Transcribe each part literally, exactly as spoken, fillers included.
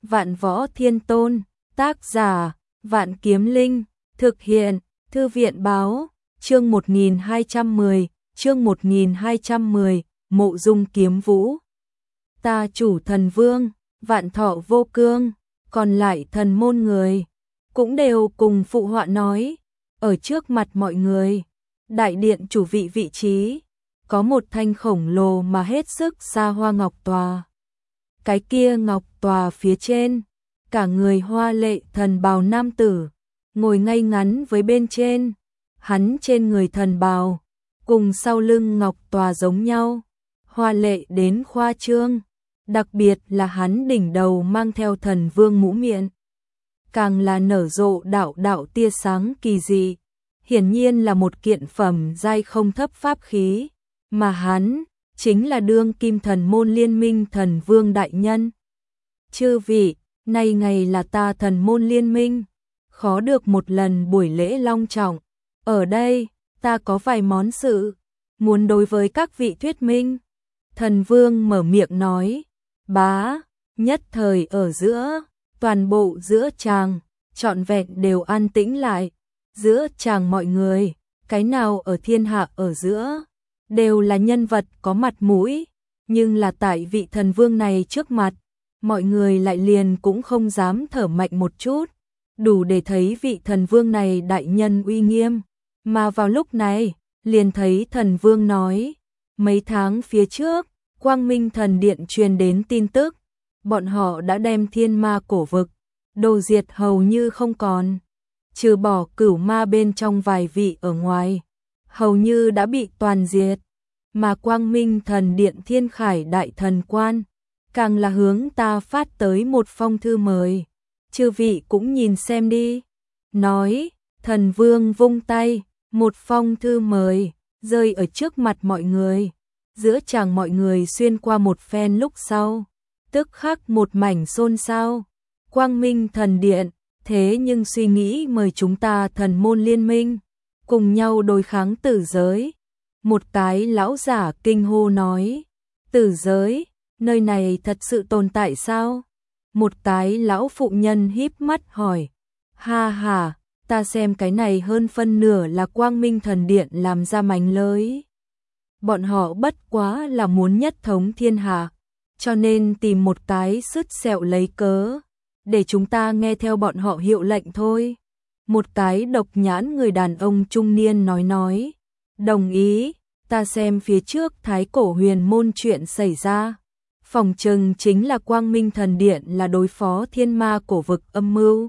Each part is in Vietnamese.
Vạn Võ Thiên Tôn, tác giả, Vạn Kiếm Linh, thực hiện, Thư viện báo, chương một nghìn hai trăm mười, chương một nghìn hai trăm mười, Mộ Dung Kiếm Vũ. Ta chủ thần vương, vạn thọ vô cương, còn lại thần môn người, cũng đều cùng phụ họa nói, ở trước mặt mọi người, đại điện chủ vị vị trí, có một thanh khổng lồ mà hết sức xa hoa ngọc tòa. Cái kia ngọc tòa phía trên, cả người hoa lệ thần bào nam tử, ngồi ngay ngắn với bên trên, hắn trên người thần bào, cùng sau lưng ngọc tòa giống nhau, hoa lệ đến khoa trương, đặc biệt là hắn đỉnh đầu mang theo thần vương mũ miệng, càng là nở rộ đạo đạo tia sáng kỳ dị, hiển nhiên là một kiện phẩm giai không thấp pháp khí, mà hắn chính là đương kim thần môn liên minh thần vương đại nhân. Chư vị, nay ngày là ta thần môn liên minh, khó được một lần buổi lễ long trọng, ở đây, ta có vài món sự, muốn đối với các vị thuyết minh. Thần vương mở miệng nói, bá, nhất thời ở giữa, toàn bộ giữa tràng, trọn vẹn đều an tĩnh lại, giữa tràng mọi người, cái nào ở thiên hạ ở giữa, đều là nhân vật có mặt mũi, nhưng là tại vị thần vương này trước mặt, mọi người lại liền cũng không dám thở mạnh một chút, đủ để thấy vị thần vương này đại nhân uy nghiêm, mà vào lúc này, liền thấy thần vương nói, mấy tháng phía trước, Quang Minh thần điện truyền đến tin tức, bọn họ đã đem thiên ma cổ vực, đồ diệt hầu như không còn, trừ bỏ cửu ma bên trong vài vị ở ngoài, hầu như đã bị toàn diệt, mà Quang Minh thần điện thiên khải đại thần quan, càng là hướng ta phát tới một phong thư mời, chư vị cũng nhìn xem đi. Nói, thần vương vung tay, một phong thư mời, rơi ở trước mặt mọi người, giữa chàng mọi người xuyên qua một phen lúc sau, tức khắc một mảnh xôn xao, Quang Minh thần điện, thế nhưng suy nghĩ mời chúng ta thần môn liên minh, cùng nhau đối kháng tử giới. Một cái lão giả kinh hô nói, tử giới, nơi này thật sự tồn tại sao? Một cái lão phụ nhân híp mắt hỏi, ha ha, ta xem cái này hơn phân nửa là Quang Minh thần điện làm ra mánh lới. Bọn họ bất quá là muốn nhất thống thiên hạ, cho nên tìm một cái sứt sẹo lấy cớ, để chúng ta nghe theo bọn họ hiệu lệnh thôi. Một cái độc nhãn người đàn ông trung niên nói nói, đồng ý, ta xem phía trước thái cổ huyền môn chuyện xảy ra. Phòng trừng chính là Quang Minh thần điện là đối phó thiên ma cổ vực âm mưu.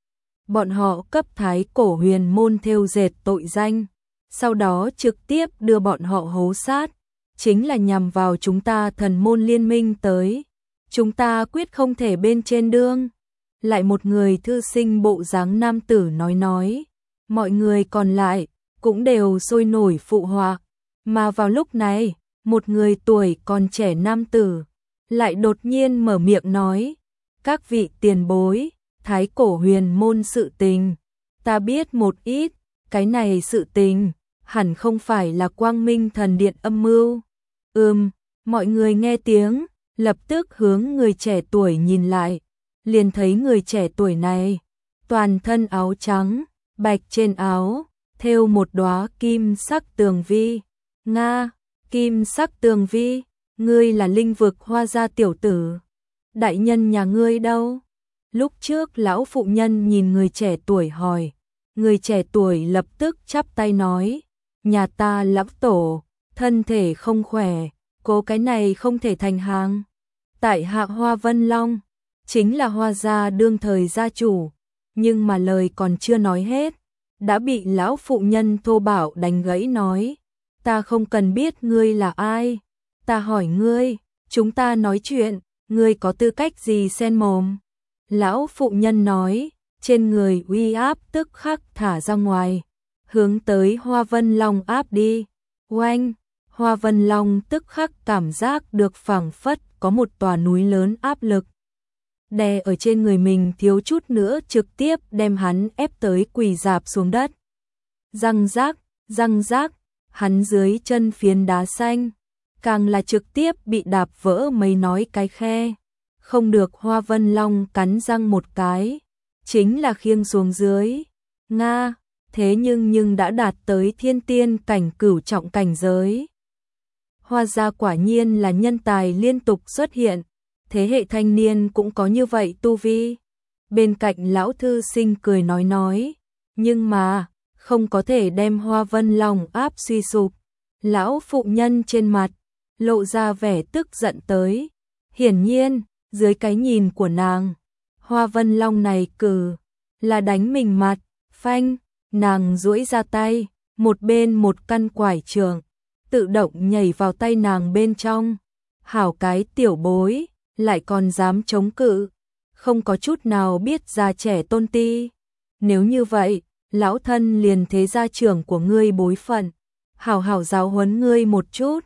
Bọn họ cấp thái cổ huyền môn thêu dệt tội danh, sau đó trực tiếp đưa bọn họ hố sát, chính là nhằm vào chúng ta thần môn liên minh tới. Chúng ta quyết không thể bên trên đương. Lại một người thư sinh bộ dáng nam tử nói nói, mọi người còn lại cũng đều sôi nổi phụ họa, mà vào lúc này, một người tuổi còn trẻ nam tử lại đột nhiên mở miệng nói, các vị tiền bối, thái cổ huyền môn sự tình, ta biết một ít, cái này sự tình, hẳn không phải là Quang Minh thần điện âm mưu. Ừm, mọi người nghe tiếng, lập tức hướng người trẻ tuổi nhìn lại, liền thấy người trẻ tuổi này, toàn thân áo trắng, bạch trên áo, thêu một đóa kim sắc tường vi. Nga, kim sắc tường vi, ngươi là linh vực Hoa gia tiểu tử. Đại nhân nhà ngươi đâu? Lúc trước lão phụ nhân nhìn người trẻ tuổi hỏi, người trẻ tuổi lập tức chắp tay nói, nhà ta lão tổ, thân thể không khỏe, cố cái này không thể thành hàng. Tại hạ Hoa Vân Long, chính là Hoa gia đương thời gia chủ, nhưng mà lời còn chưa nói hết, đã bị lão phụ nhân thô bạo đánh gãy nói, ta không cần biết ngươi là ai, ta hỏi ngươi, chúng ta nói chuyện, ngươi có tư cách gì xen mồm? Lão phụ nhân nói, trên người uy áp tức khắc thả ra ngoài, hướng tới Hoa Vân Long áp đi. Oanh, Hoa Vân Long tức khắc cảm giác được phảng phất có một tòa núi lớn áp lực đè ở trên người mình, thiếu chút nữa trực tiếp đem hắn ép tới quỳ rạp xuống đất. Răng rác, răng rác, hắn dưới chân phiến đá xanh, càng là trực tiếp bị đạp vỡ mấy nói cái khe. Không được, Hoa Vân Long cắn răng một cái, chính là khiêng xuống dưới. Nga, thế nhưng nhưng đã đạt tới thiên tiên cảnh cửu trọng cảnh giới. Hoa gia quả nhiên là nhân tài liên tục xuất hiện, thế hệ thanh niên cũng có như vậy tu vi. Bên cạnh lão thư sinh cười nói nói, nhưng mà, không có thể đem Hoa Vân Long áp suy sụp. Lão phụ nhân trên mặt, lộ ra vẻ tức giận tới. Hiển nhiên, dưới cái nhìn của nàng, Hoa Vân Long này cử, là đánh mình mặt, phanh, nàng duỗi ra tay, một bên một căn quải trường, tự động nhảy vào tay nàng bên trong. Hảo cái tiểu bối, lại còn dám chống cự, không có chút nào biết già trẻ tôn ti. Nếu như vậy, lão thân liền thế gia trưởng của ngươi bối phận, hảo hảo giáo huấn ngươi một chút.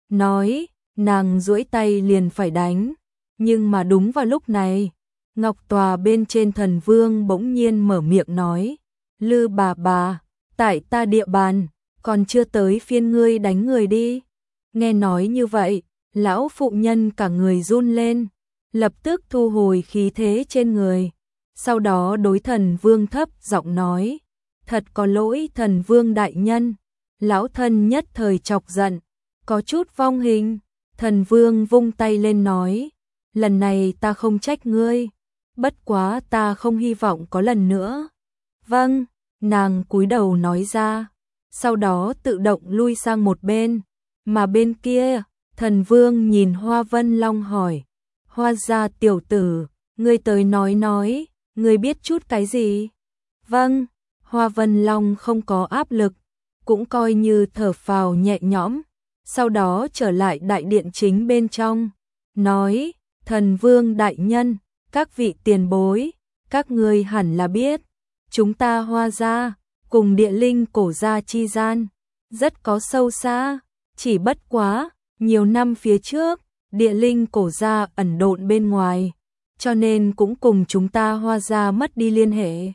Nói, nàng duỗi tay liền phải đánh, nhưng mà đúng vào lúc này, ngọc tòa bên trên thần vương bỗng nhiên mở miệng nói, Lư bà bà, tại ta địa bàn, còn chưa tới phiên ngươi đánh người đi. Nghe nói như vậy, lão phụ nhân cả người run lên, lập tức thu hồi khí thế trên người. Sau đó đối thần vương thấp giọng nói, thật có lỗi thần vương đại nhân. Lão thân nhất thời chọc giận, có chút vong hình. Thần vương vung tay lên nói, lần này ta không trách ngươi, bất quá ta không hy vọng có lần nữa. Vâng, nàng cúi đầu nói ra, sau đó tự động lui sang một bên. Mà bên kia, thần vương nhìn Hoa Vân Long hỏi, Hoa gia tiểu tử, ngươi tới nói nói, ngươi biết chút cái gì? Vâng, Hoa Vân Long không có áp lực, cũng coi như thở phào nhẹ nhõm, sau đó trở lại đại điện chính bên trong, nói, thần vương đại nhân, các vị tiền bối, các ngươi hẳn là biết, chúng ta Hoa gia, cùng địa linh cổ gia chi gian, rất có sâu xa, chỉ bất quá, nhiều năm phía trước, địa linh cổ gia ẩn độn bên ngoài, cho nên cũng cùng chúng ta Hoa gia mất đi liên hệ.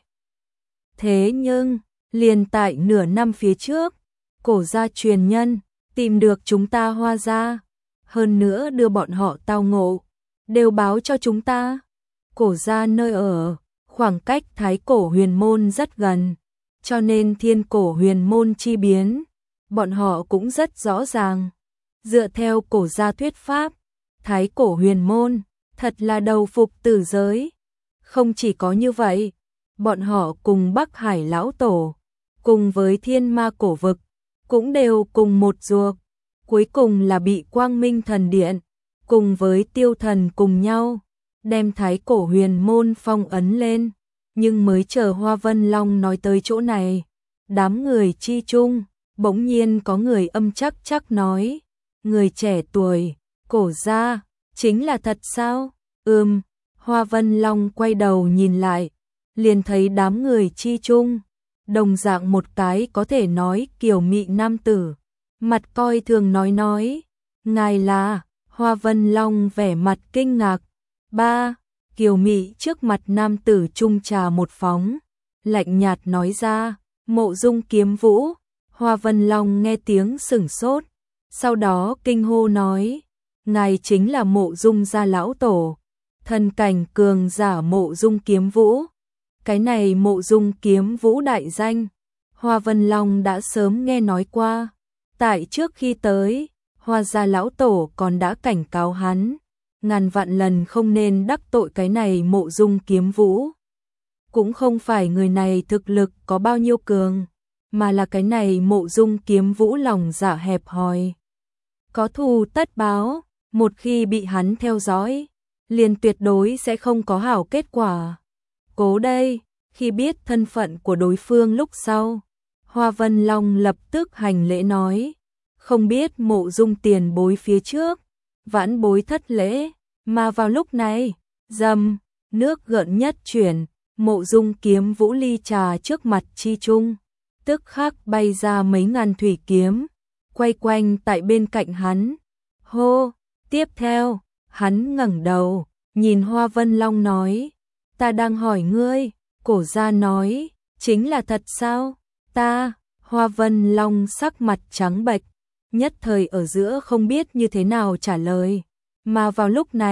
Thế nhưng, liền tại nửa năm phía trước, cổ gia truyền nhân, tìm được chúng ta Hoa gia, hơn nữa đưa bọn họ tao ngộ, đều báo cho chúng ta. Cổ gia nơi ở, khoảng cách Thái Cổ Huyền Môn rất gần, cho nên Thiên Cổ Huyền Môn chi biến, bọn họ cũng rất rõ ràng. Dựa theo cổ gia thuyết pháp, Thái Cổ Huyền Môn, thật là đầu phục tử giới. Không chỉ có như vậy, bọn họ cùng Bắc Hải Lão Tổ, cùng với Thiên Ma Cổ Vực, cũng đều cùng một ruột, cuối cùng là bị Quang Minh Thần Điện, cùng với Tiêu Thần cùng nhau, đem Thái Cổ Huyền Môn phong ấn lên. Nhưng mới chờ Hoa Vân Long nói tới chỗ này, đám người chi chung, bỗng nhiên có người âm chắc chắc nói, người trẻ tuổi, cổ gia, chính là thật sao? Ừm, Hoa Vân Long quay đầu nhìn lại, liền thấy đám người chi chung, đồng dạng một cái có thể nói kiều mị nam tử, mặt coi thường nói nói, ngài là, Hoa Vân Long vẻ mặt kinh ngạc, ba, kiều mị trước mặt nam tử chung trà một phóng, lạnh nhạt nói ra, Mộ Dung Kiếm Vũ. Hoa Vân Long nghe tiếng sửng sốt, sau đó kinh hô nói, ngài chính là Mộ Dung gia lão tổ, thần cảnh cường giả Mộ Dung Kiếm Vũ. Cái này Mộ Dung Kiếm Vũ đại danh, Hoa Vân Long đã sớm nghe nói qua, tại trước khi tới, Hoa gia lão tổ còn đã cảnh cáo hắn, ngàn vạn lần không nên đắc tội cái này Mộ Dung Kiếm Vũ. Cũng không phải người này thực lực có bao nhiêu cường, mà là cái này Mộ Dung Kiếm Vũ lòng dạ hẹp hòi. Có thù tất báo, một khi bị hắn theo dõi, liền tuyệt đối sẽ không có hảo kết quả. Cố đây, khi biết thân phận của đối phương lúc sau, Hoa Vân Long lập tức hành lễ nói, không biết Mộ Dung tiền bối phía trước, vãn bối thất lễ, mà vào lúc này, dầm, nước gợn nhất chuyển, Mộ Dung Kiếm Vũ ly trà trước mặt chi chung, tức khắc bay ra mấy ngàn thủy kiếm, quay quanh tại bên cạnh hắn. Hô, tiếp theo, hắn ngẩng đầu, nhìn Hoa Vân Long nói, ta đang hỏi ngươi, cổ gia nói, chính là thật sao? Ta, Hoa Vân Long sắc mặt trắng bệch, nhất thời ở giữa không biết như thế nào trả lời, mà vào lúc này,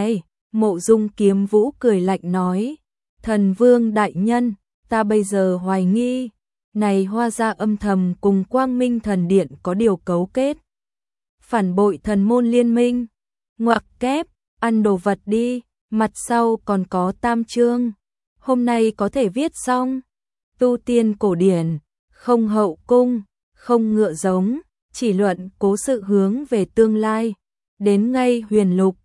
Mộ Dung Kiếm Vũ cười lạnh nói, thần vương đại nhân, ta bây giờ hoài nghi, này Hoa gia âm thầm cùng Quang Minh thần điện có điều cấu kết. Phản bội thần môn liên minh, ngoặc kép, ăn đồ vật đi, mặt sau còn có tam chương, hôm nay có thể viết xong. Tu tiên cổ điển, không hậu cung, không ngựa giống, chỉ luận cố sự hướng về tương lai, đến ngay huyền lục,